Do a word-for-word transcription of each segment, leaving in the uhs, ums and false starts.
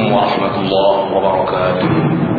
warahmatullahi wabarakatuh.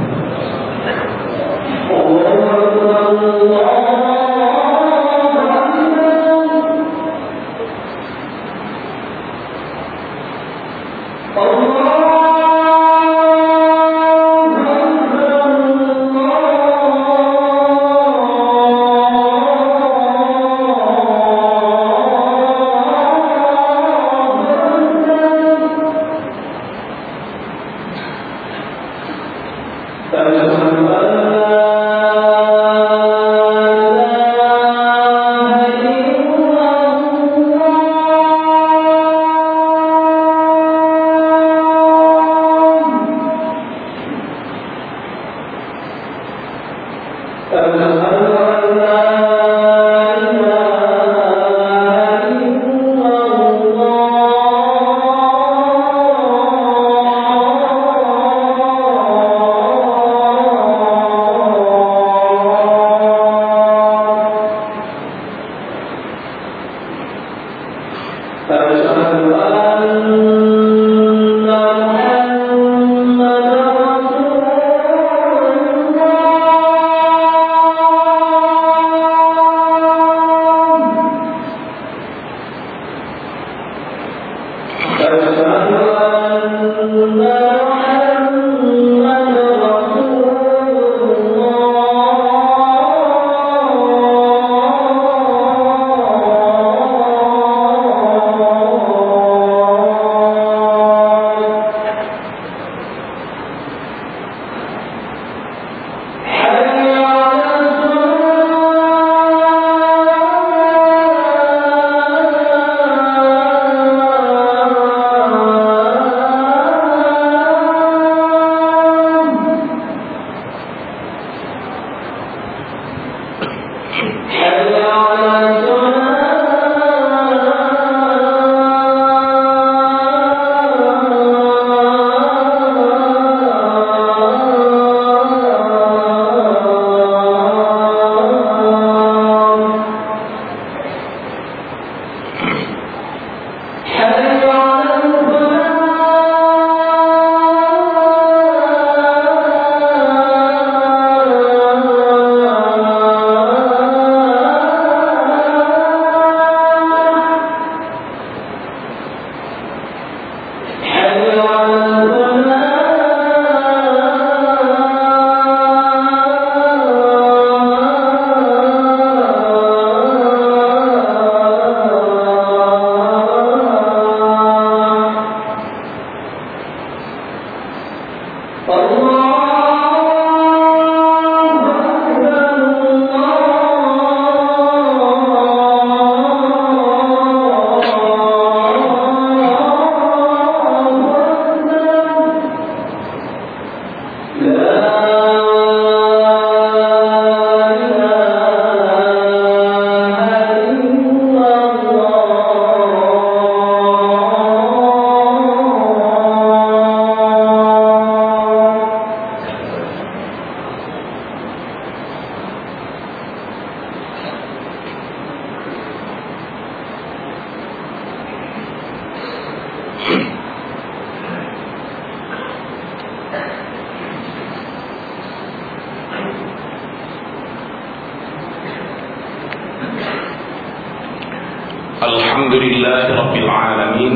Alhamdulillahi Rabbil Alamin.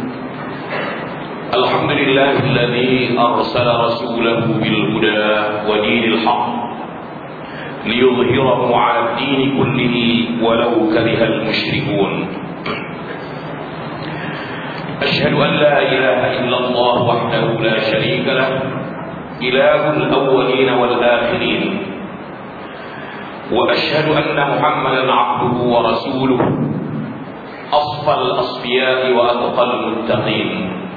Alhamdulillahilladzi arsala rasulahu bil huda wa dinil haqq liyudhhirahu 'ala ad-din kullihi walau karihal musyrikun. Ashhadu an la ilaha illallah wahdahu la syarika lah, ilahul awwalin wal akhirin. Wa ashhadu anna Muhammadan 'abduhu wa rasuluhu أصفى الأصفياء وأتقى المتقين.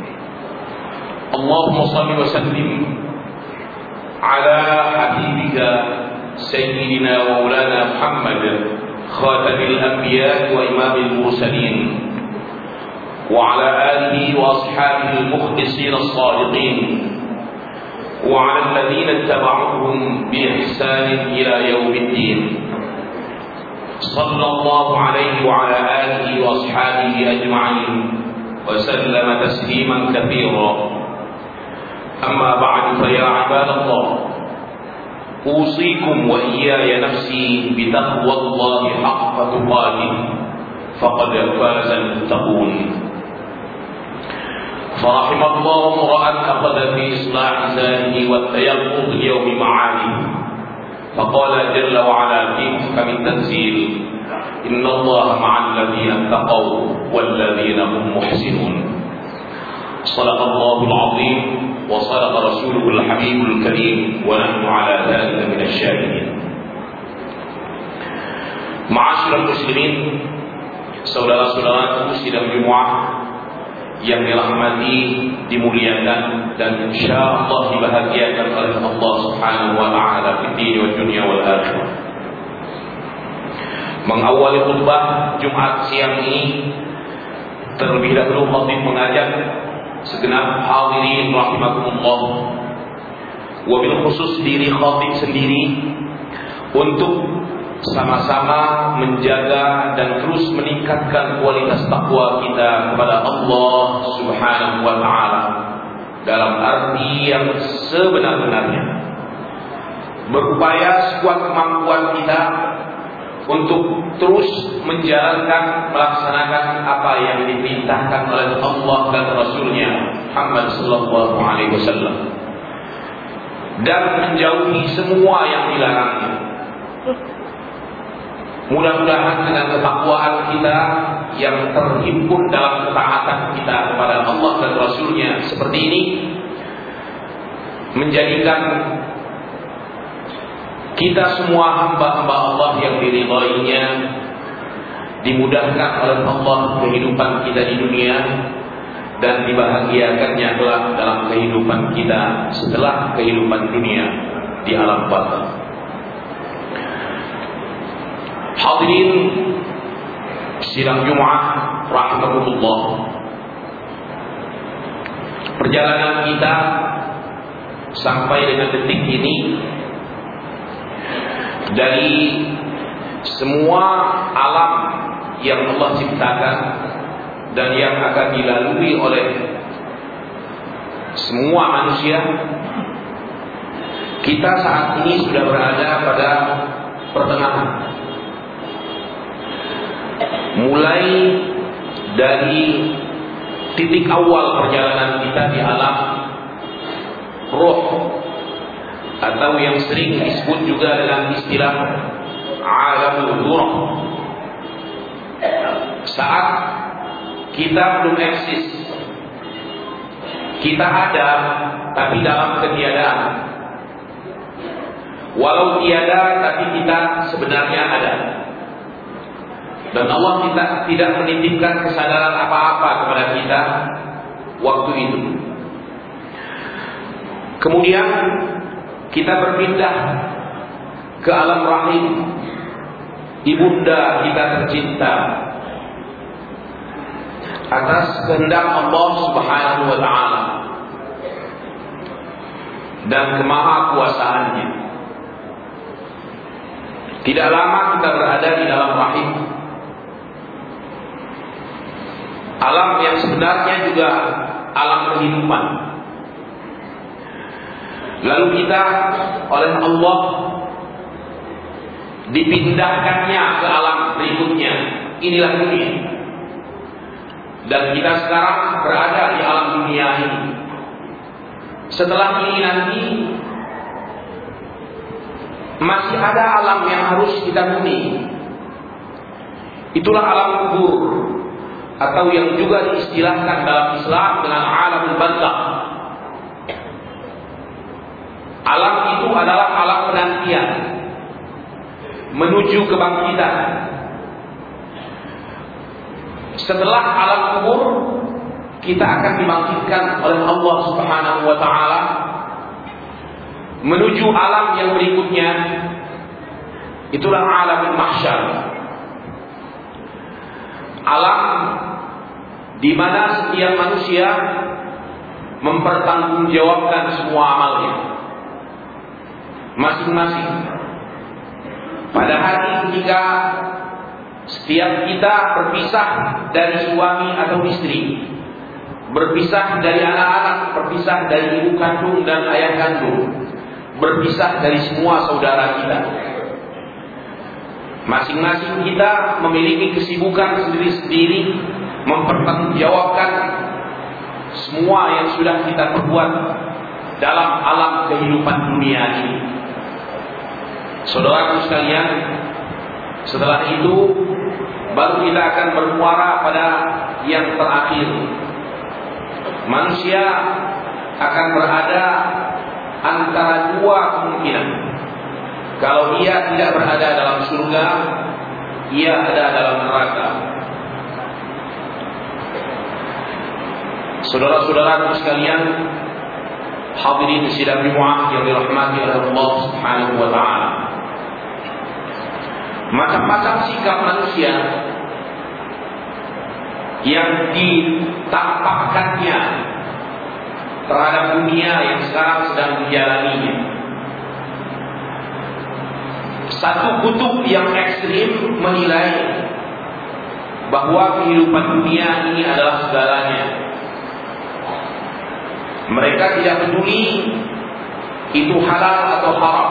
اللهم صل وسلم على حبيبك سيدنا ومولانا محمد خاتم الأنبياء وإمام المرسلين وعلى آله وأصحابه المخلصين الصادقين وعلى الذين اتبعوهم بإحسان إلى يوم الدين. صلى الله عليه وعلى آله وأصحابه أجمعين وسلم تسليما كثيرا. عباد الله أوصيكم وإياي نفسي بتقوى الله حق تقاته فقد فاز المتقون فرحم الله امرأ أخذ في إصلاح زانه والتيقظ اليوم معاني فقال جل وعلا في محكم التنزيل إن الله مع الذين اتقوا والذين هم محسنون صدق الله العظيم وصدق رسوله الحبيب الكريم ونحن على ذلك من الشاهدين. Ma'asyiral muslimin, saudara-saudaraku sidang Jumat yang dirahmati, dimuliakan dan insyaallah dibahagiakan oleh Allah Subhanahu wa taala di dunia wal dunya wal akhirah. Mengawali khutbah Jumat siang ini, terlebih dahulu khatib mengajak segenap hadirin rahimakumullah, wabil khusus diri khatib sendiri, untuk sama-sama menjaga dan terus meningkatkan kualitas takwa kita kepada Allah Subhanahu wa taala dalam arti yang sebenar-benarnya. Berupaya sekuat kemampuan kita untuk terus menjalankan, melaksanakan apa yang diperintahkan oleh Allah dan Rasulnya Muhammad sallallahu alaihi wasallam, dan menjauhi semua yang dilarangnya. Mudah-mudahan dengan ketakwaan kita yang terhimpun dalam ketaatan kita kepada Allah dan Rasulnya seperti ini, menjadikan kita semua hamba-hamba Allah yang diridhoinya, dimudahkan oleh Allah kehidupan kita di dunia, dan dibahagiakannya kelak dalam kehidupan kita setelah kehidupan dunia di alam barzakh. Hadirin sidang Jumat rahimakumullah, perjalanan kita sampai dengan detik ini, dari semua alam yang Allah ciptakan dan yang akan dilalui oleh semua manusia, kita saat ini sudah berada pada pertengahan. Mulai dari titik awal perjalanan kita di alam roh, atau yang sering disebut juga dengan istilah alamul dhurah. Saat kita belum eksis, kita ada tapi dalam ketiadaan. Walau tiada tapi kita sebenarnya ada. Dan Allah kita tidak menitipkan kesadaran apa-apa kepada kita waktu itu. Kemudian kita berpindah ke alam rahim ibunda kita tercinta atas kehendak Allah Subhanahu wa taala dan kemahakuasaannya. Tidak lama kita berada di dalam rahim, alam yang sebenarnya juga alam kehidupan. Lalu kita oleh Allah dipindahkannya ke alam berikutnya. Inilah dunia. Dan kita sekarang berada di alam dunia ini. Setelah ini nanti masih ada alam yang harus kita huni. Itulah alam kubur, atau yang juga diistilahkan dalam Islam dengan alamul barzakh. Alam itu adalah alam penantian menuju kebangkitan. Setelah alam kubur, kita akan dibangkitkan oleh Allah Subhanahu wa taala menuju alam yang berikutnya. Itulah alamul mahsyar. Alam di mana setiap manusia mempertanggungjawabkan semua amalnya masing-masing. Pada hari ketika setiap kita berpisah dari suami atau istri, berpisah dari anak-anak, berpisah dari ibu kandung dan ayah kandung, berpisah dari semua saudara kita. Masing-masing kita memiliki kesibukan sendiri-sendiri, mempertanggungjawabkan semua yang sudah kita perbuat dalam alam kehidupan dunia ini. Saudaraku sekalian, setelah itu baru kita akan bermuara pada yang terakhir. Manusia akan berada antara dua kemungkinan. Kalau ia tidak berada dalam surga, ia ada dalam neraka. Saudara-saudaraku sekalian, hadirin sidang Jumat yang dirahmati oleh Allah Subhanahu wa taala. Macam-macam sikap manusia yang ditampakkannya terhadap dunia yang sekarang sedang dijalaninya. Satu kutub yang ekstrim menilai bahwa kehidupan dunia ini adalah segalanya. Mereka tidak peduli itu halal atau haram,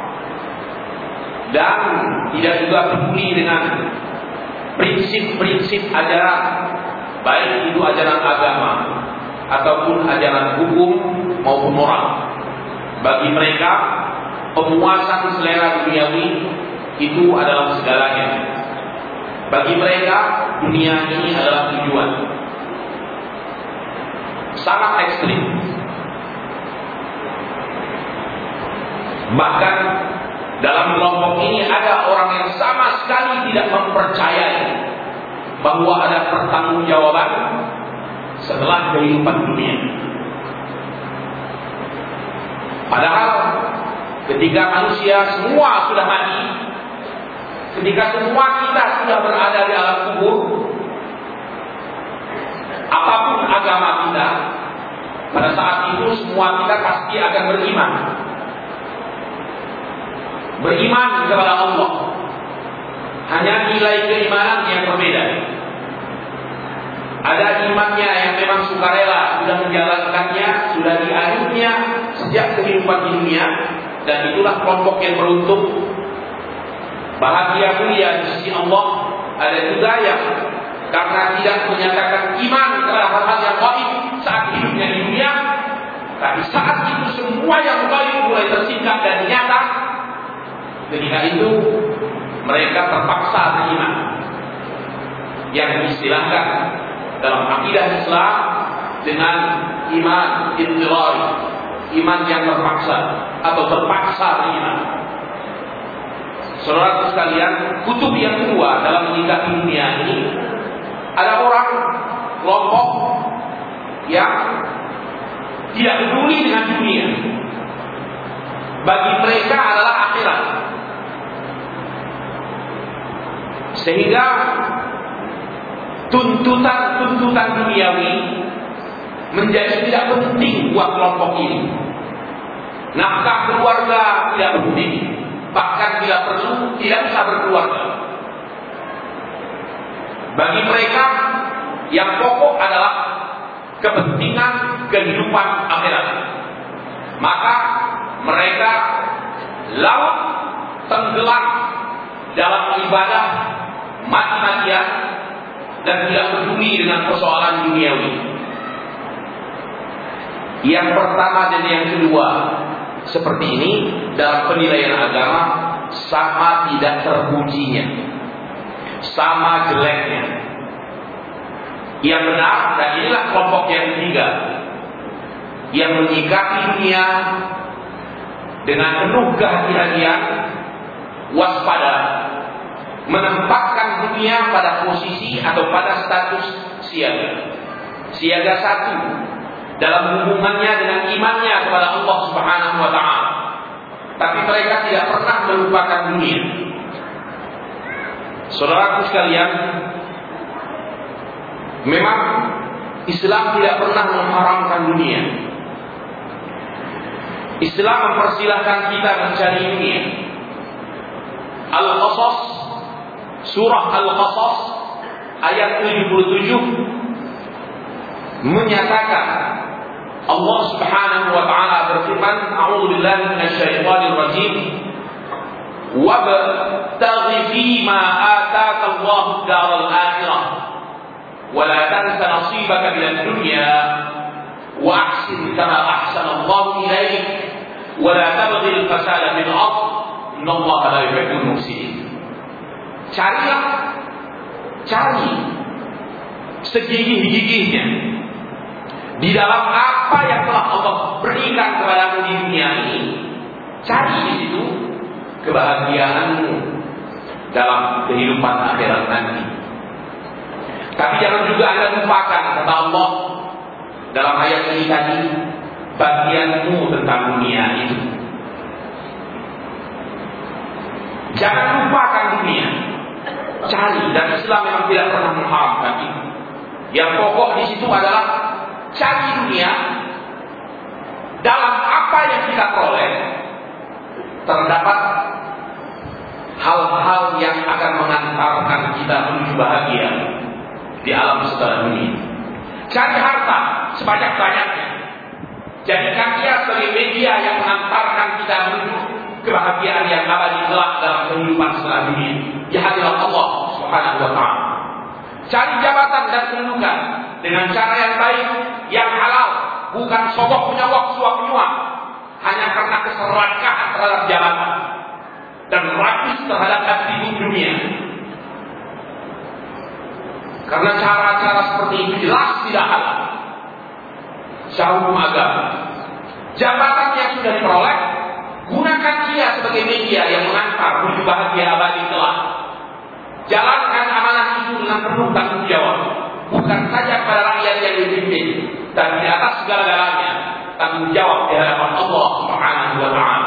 dan tidak juga peduli dengan prinsip-prinsip ajaran, baik itu ajaran agama ataupun ajaran hukum maupun moral. Bagi mereka, pemuasan selera duniawi itu adalah segalanya. Bagi mereka, dunia ini adalah tujuan. Sangat ekstrim. Bahkan dalam kelompok ini ada orang yang sama sekali tidak mempercayai bahwa ada pertanggungjawaban setelah kehidupan dunia. Padahal ketika manusia semua sudah mati, ketika semua kita sudah berada di alam kubur, apapun agama kita, pada saat itu semua kita pasti akan beriman. Beriman kepada Allah. Hanya nilai keimanan yang berbeda. Ada imannya yang memang sukarela, sudah menjalankannya, sudah dianutnya sejak kehidupan di dunia, dan itulah kelompok yang beruntung, bahagia mulia di sisi Allah. Ada juga yang karena tidak menyatakan iman kepada hal-hal yang gaib saat hidupnya di dunia, tapi saat itu semua yang gaib mulai tersingkap dan nyata, ketika itu mereka terpaksa beriman, yang diistilahkan dalam akidah Islam dengan iman intirari, iman yang terpaksa atau terpaksa beriman. Saudara sekalian, kutub yang kedua dalam menyikapi dunia ini, ada orang kelompok yang tidak peduli dengan dunia. Bagi mereka adalah akhirat. Sehingga tuntutan-tuntutan duniawi menjadi tidak penting buat kelompok ini. Nafkah keluarga tidak penting, bahkan bila perlu tidak bisa berkeluarga. Bagi mereka yang pokok adalah kepentingan kehidupan akhirat. Maka mereka larut tenggelam dalam ibadah mati-matian dan tidak peduli dengan persoalan duniawi. Yang pertama dan yang kedua seperti ini dalam penilaian agama sama tidak terpujinya, sama jeleknya. Yang benar, dan inilah kelompok yang ketiga, yang menyikapi dunia dengan penuh kehati-hatian, waspada, menempatkan dunia pada posisi atau pada status siaga. Siaga satu dalam hubungannya dengan imannya kepada Allah Subhanahu wa taala. Tapi mereka tidak pernah melupakan dunia. Saudaraku sekalian, memang Islam tidak pernah mengharamkan dunia. Islam mempersilahkan kita mencari dunia. Al-Qasas, surah Al-Qasas ayat tujuh puluh tujuh menyatakan, Allah Subhanahu wa taala berfirman, "A'udzu billahi minasy minasyaitonir rajim. Wabtaghi fima ataka Allahu daral akhirah wa la tansa nasibaka minad dunya wa ahsin kama ahsana Allahu ilaik wa la tabghi al-fasada fil ardh innallaha la yuhibbul mufsidin. Carilah, cari segigih-gigihnya di dalam apa yang telah Allah berikan kepadamu di dunia ini. Cari di situ kebahagiaanmu dalam kehidupan akhirat nanti. Tapi jangan juga Anda lupakan kata Allah dalam ayat ini tadi, bagianmu tentang dunia itu. Jangan lupakan dunia. Cari, dan Islam memang tidak pernah mengharamkan itu. Yang pokok di situ adalah cari dunia dalam apa yang kita peroleh. Terdapat hal-hal yang akan mengantarkan kita menuju bahagia di alam setelah dunia. Cari harta sebanyak-banyaknya. Jadikan dia sebagai media yang mengantarkan kita menuju kebahagiaan yang abadi kelak dalam kehidupan setelah dunia di hadirat Allah Subhanahu wa taala. Cari jabatan dan kedudukan dengan cara yang baik, yang halal, bukan sogok menyogok, suap menyuap, hanya karena keserakahan terhadap jabatan dan rakus terhadap atribut dunia. Karena cara-cara seperti itu jelas tidak halal secara hukum agama. Jabatan yang sudah diperoleh, gunakan dia sebagai media yang mengantar menuju bahagia abadi kelak. Jalankan amanah itu dengan penuh tanggung jawab, bukan saja kepada rakyat yang dipimpin, dan di atas segala-galanya tanggung jawab di hadapan Allah Subhanahu wa taala.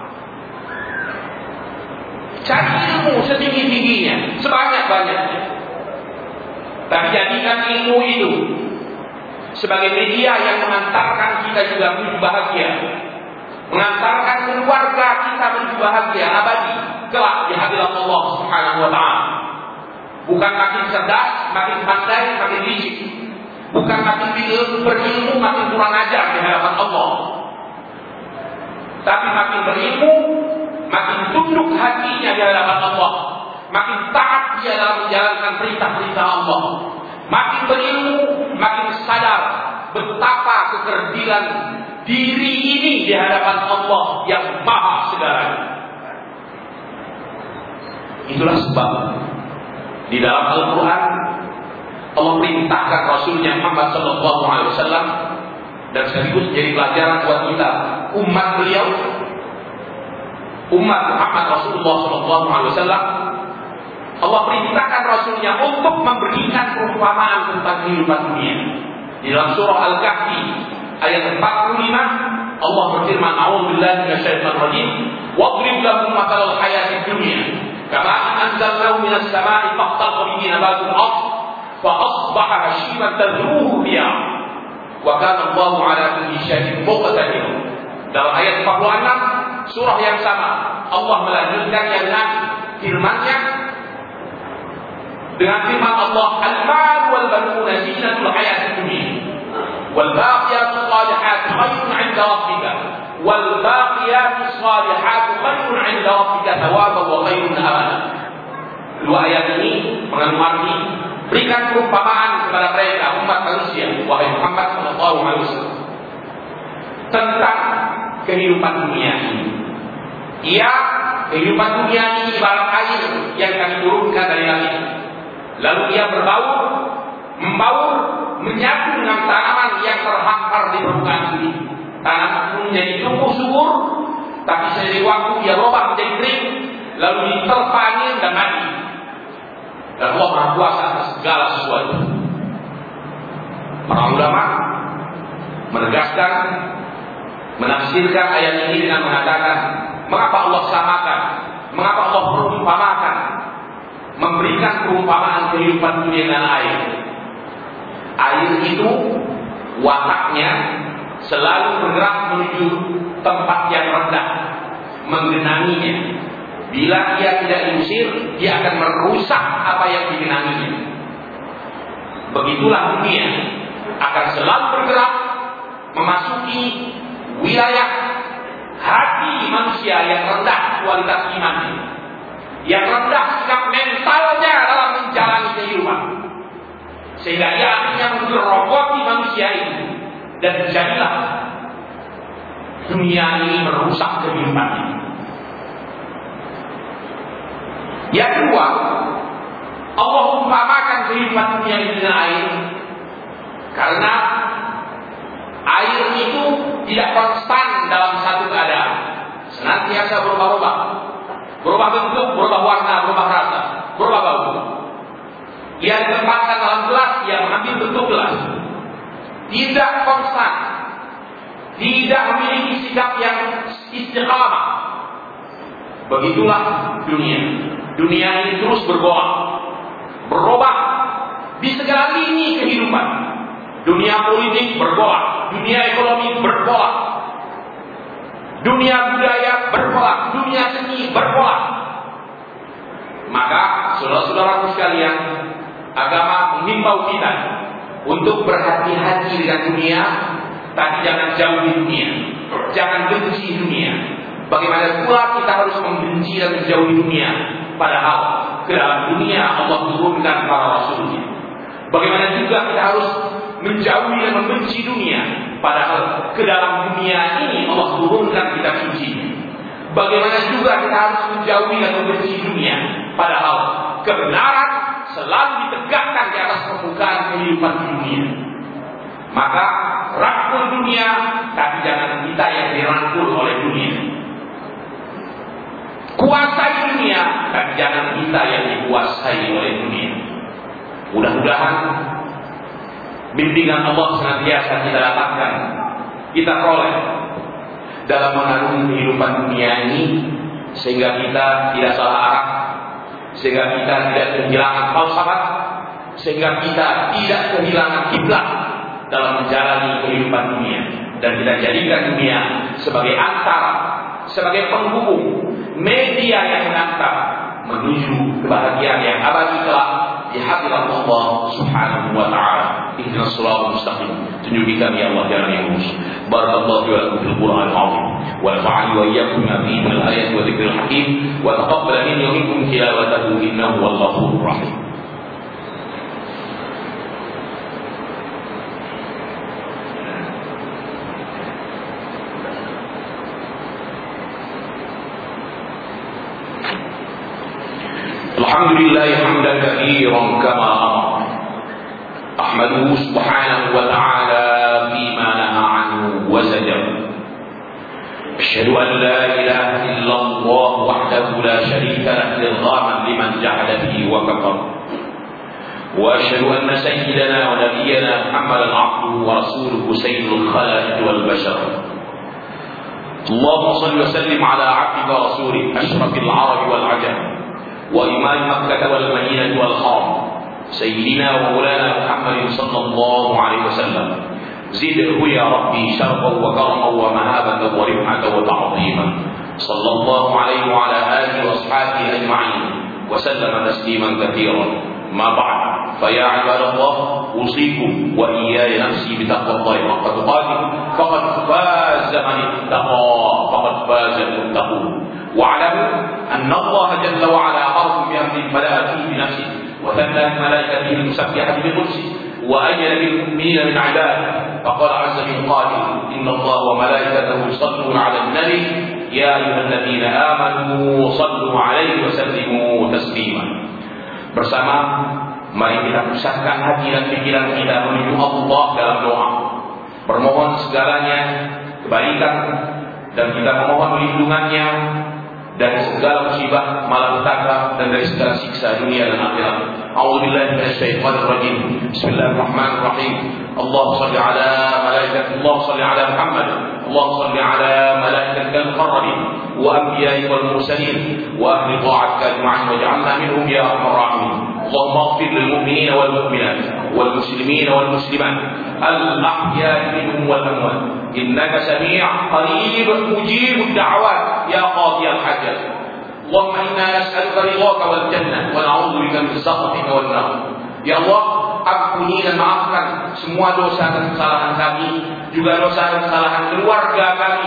Cari ilmu setinggi-tingginya, sebanyak-banyaknya. Dan jadikan ilmu itu sebagai media yang mengantarkan kita juga menuju bahagia, mengantarkan keluarga kita menuju bahagia abadi kelak di hadirat Allah Subhanahu wa taala. Bukan makin cerdas, makin pandai, makin licik. Bukan makin berilmu, makin kurang ajar di hadapan Allah. Tapi makin berilmu, makin tunduk hatinya di hadapan Allah. Makin taat dia dalam menjalankan perintah-perintah Allah. Makin berilmu, makin sadar betapa kekerdilan diri ini di hadapan Allah yang maha segalanya. Itulah sebab di dalam Al-Quran Allah perintahkan Rasulnya Muhammad Sallallahu Alaihi Wasallam, dan sekaligus jadi pelajaran buat kita umat beliau, umat Muhammad Rasulullah Sallallahu Alaihi Wasallam. Allah perintahkan Rasulnya untuk memberikan perumpamaan tentang kehidupan dunia. Di dalam surah Al-Kahfi ayat empat puluh lima Allah berfirman, "A'udzubillahi minasyaitonir rajim. Wadrib lahum mathalal hayatid dunya kama anzalnahu minas samaa'i faqtalaqa bihi nabatul ardh fa asbaha hashiman tadruhu riyah wa kana Allahu 'ala kulli syai'in muqtadir." Dalam ayat empat puluh enam surah yang sama Allah melanjutkan yang nanti firman-Nya dengan firman Allah, "Al-mal wal banuna zinatul hayatid dunya wal baqiyatus salihatu khairun 'inda rabbika wal baqiyatus salihatu khairun 'inda rabbika thawaban wa khairun amala." Dua ayat ini mengandung arti berikan perumpamaan kepada mereka umat manusia, wahai Muhammad sallallahu alaihi wasallam, tentang kehidupan dunia ini. Ia kehidupan dunia ini ibarat air yang kami turunkan dari langit. Lalu ia berbaur, membaur, menyatu dengan tanaman yang terhampar di permukaan bumi. Tanaman itu menjadi tumbuh subur, tapi seiring waktu ia berubah menjadi kering, lalu diterpa angin dan mati. Dan Allah Maha Kuasa atas segala sesuatu. Para ulama menegaskan, menafsirkan ayat ini dengan mengatakan, mengapa Allah samakan, mengapa Allah perumpamakan, memberikan perumpamaan kehidupan dunia dan air. Air itu wataknya selalu bergerak menuju tempat yang rendah, menggenanginya. Bila ia tidak diusir, dia akan merusak apa yang digenanginya. Begitulah dunia akan selalu bergerak memasuki wilayah hati manusia manusia yang rendah kualitas imannya, yang rendah sikap mentalnya dalam menjalani kehidupan, sehingga ia akhirnya menggerogoti manusia ini, dan jadilah dunia ini merusak kehidupannya. Yang kedua, Allah umpamakan kehidupan dunia ini dengan air, karena air itu tidak konstan dalam satu keadaan, senantiasa berubah-ubah, berubah bentuk, berubah warna, berubah rasa, berubah bau. Ia ditempatkan dalam gelas, ia mengambil bentuk gelas, tidak konstan, tidak memiliki sikap yang istiqamah. Begitulah dunia. Dunia ini terus bergoyang, berubah di segala lini kehidupan. Dunia politik bergolak, dunia ekonomi bergolak, dunia budaya bergolak, dunia seni bergolak. Maka saudara-saudaraku sekalian, agama mengimbau kita untuk berhati-hati dengan dunia, tapi jangan jauhi dunia, jangan benci dunia. Bagaimana pula kita harus membenci dan menjauhi dunia, padahal ke dalam dunia Allah turunkan para rasulnya. Bagaimana juga kita harus menjauhi dan membenci dunia, padahal ke dalam dunia ini Allah turunkan kitab suci. Bagaimana juga kita harus menjauhi dan membenci dunia, padahal kebenaran selalu ditegakkan di atas permukaan kehidupan dunia. Maka rangkul dunia, tapi jangan kita yang dirangkul oleh dunia. Kuasai dunia, tapi jangan kita yang dikuasai oleh dunia. Mudah-mudahan bimbingan Allah senantiasa kita dapatkan, kita peroleh dalam mengarungi kehidupan dunia ini, sehingga kita tidak salah arah, sehingga kita tidak kehilangan falsafah, sehingga kita tidak kehilangan kiblat dalam menjalani kehidupan dunia, dan kita jadikan dunia sebagai antara, sebagai penghubung, media yang mengantar menuju kebahagiaan yang abadi kelak di hadirat Allah Subhanahu wa taala. Ihdinas shiratal mustaqim. Tunjuki kami ya Allah jalan yang lurus. Barakallahu wa lakum fil Qur'anil azim. Wa nafa'ani wa iyyakum bima fihi min al-ayati wa dzikril hakim. Wa taqabbal minni wa minkum tilawatahu innahu wal ghafurur rahim. Alhamdulillah hamdan katsiran kama amara. Ahmaduhu subhanahu wa ta'ala fima naha anhu wa zajara. Asyhadu an la ilaha illallah wahdahu la syarika lahu idghaman liman jahada bihi wa kafara. Wa asyhadu anna sayyidana wa nabiyyana Muhammadan 'abduhu wa rasuluhu sayyidul khalaiqi wal bashar. Allahumma shalli wa sallim ala 'abdika wa rasulika asyrafil 'arabi wal 'ajam وإمام مكة والمدينة والحرم سيدنا ومولانا محمد صلى الله عليه وسلم زده يا ربي شرفا وكرما ومهابة ورفعة وتعظيما صلى الله عليه وعلى آله وأصحابه أجمعين وسلم تسليما كثيرا. ما بعد، فيا عباد الله أوصيكم وإياي نفسي بتقوى الله حق تقاته، فقد فاز من اتقى، فقد فاز المتقون. واعلموا أن الله جل وعلا أمركم بأمر بدأ فيه بنفسه وثنى بملائكته المسبحة بقدسه وأجل بالمؤمنين من عباده، فقال عز من قائل إن الله وملائكته يصلون على النبي يا أيها الذين آمنوا صلوا عليه وسلموا تسليما. Bersama mari kita pusatkan hati dan pikiran kita menuju Allah dalam doa, bermohon segalanya kebaikan, dan kita memohon perlindungannya dari segala musibah malapetaka dan dari segala siksa dunia dan akhirat. A'udzubillahi minasyaitonir rajim. Bismillahirrahmanirrahim. Allahumma shalli ala malaikatika, Allahumma shalli ala Muhammad, Allahumma shalli ala malaikatikal muqarrabin wa anbiya'ikal wal mursalin wa ahli ta'atika ajma'in waj'alna minhum ya arhamar rahimin. Allahumma ighfir lil mu'minina wal mu'minat wal muslimina wal muslimat al ahya'i minhum wal amwat innaka sami' qarib mujibud da'awat ya qadiyal hajat. Allahumma inna nas'aluka ridhaka wal jannah wa na'udzu bika min sakhatika wan nar. Ya Allah, ampuni dan maafkan semua dosa dan kesalahan kami, juga dosa dan kesalahan keluarga kami,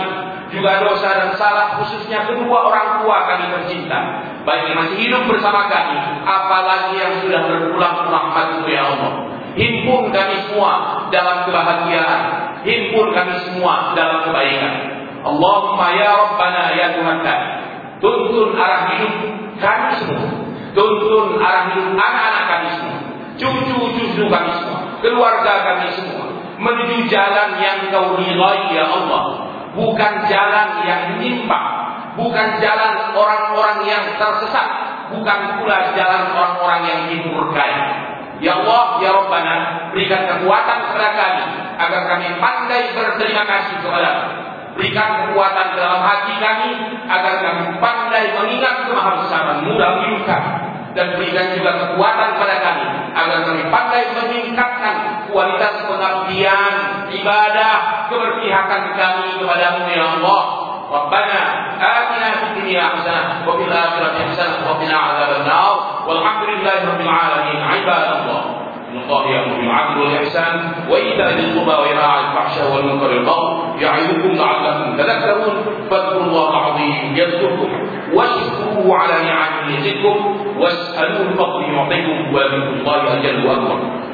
juga dosa dan salah khususnya kedua orang tua kami tercinta, baik yang masih hidup bersama kami, apalagi yang sudah berpulang rahmat-Mu ya Allah. Himpun kami semua dalam kebahagiaan, himpun kami semua dalam kebaikan. Allahumma ya Rabbana ya Tuhan kami, tuntun arah hidup kami semua, tuntun arah hidup anak-anak kami semua, cucu-cucu kami semua, keluarga kami semua, menuju jalan yang Kau ridhai ya Allah, bukan jalan yang menyimpang, bukan jalan orang-orang yang tersesat, bukan pula jalan orang-orang yang dimurkai. Ya Allah, ya Rabbana, berikan kekuatan kepada kami agar kami pandai berterima kasih kepada-Mu. Berikan kekuatan dalam hati kami agar kami pandai mengingat kemahabesaran-Mu dalam hidup kami. Dan berikan juga kekuatan kepada kami agar kami pandai meningkatkan kualitas pengabdian, ibadah, keberpihakan kami kepada-Mu ya Allah. Rabbana atina fid dunya hasanah wa fil akhirati hasanah wa qina adzaban nar. Walhamdulillahi rabbil alamin. Ibadallah, inna Allaha ya'muru bil 'adli wal ihsan wa ita'i dzil qurba wa yanha 'anil fahsya'i wal munkari wal baghi ya'idukum la'allakum tadhakkarun. Fadhkurullaha 'azim yadhkurkum washkuruhu 'ala ni'amihi yazidkum was'aluhu min fadlihi yu'tikum wa dhikrullahi ajallu akbar.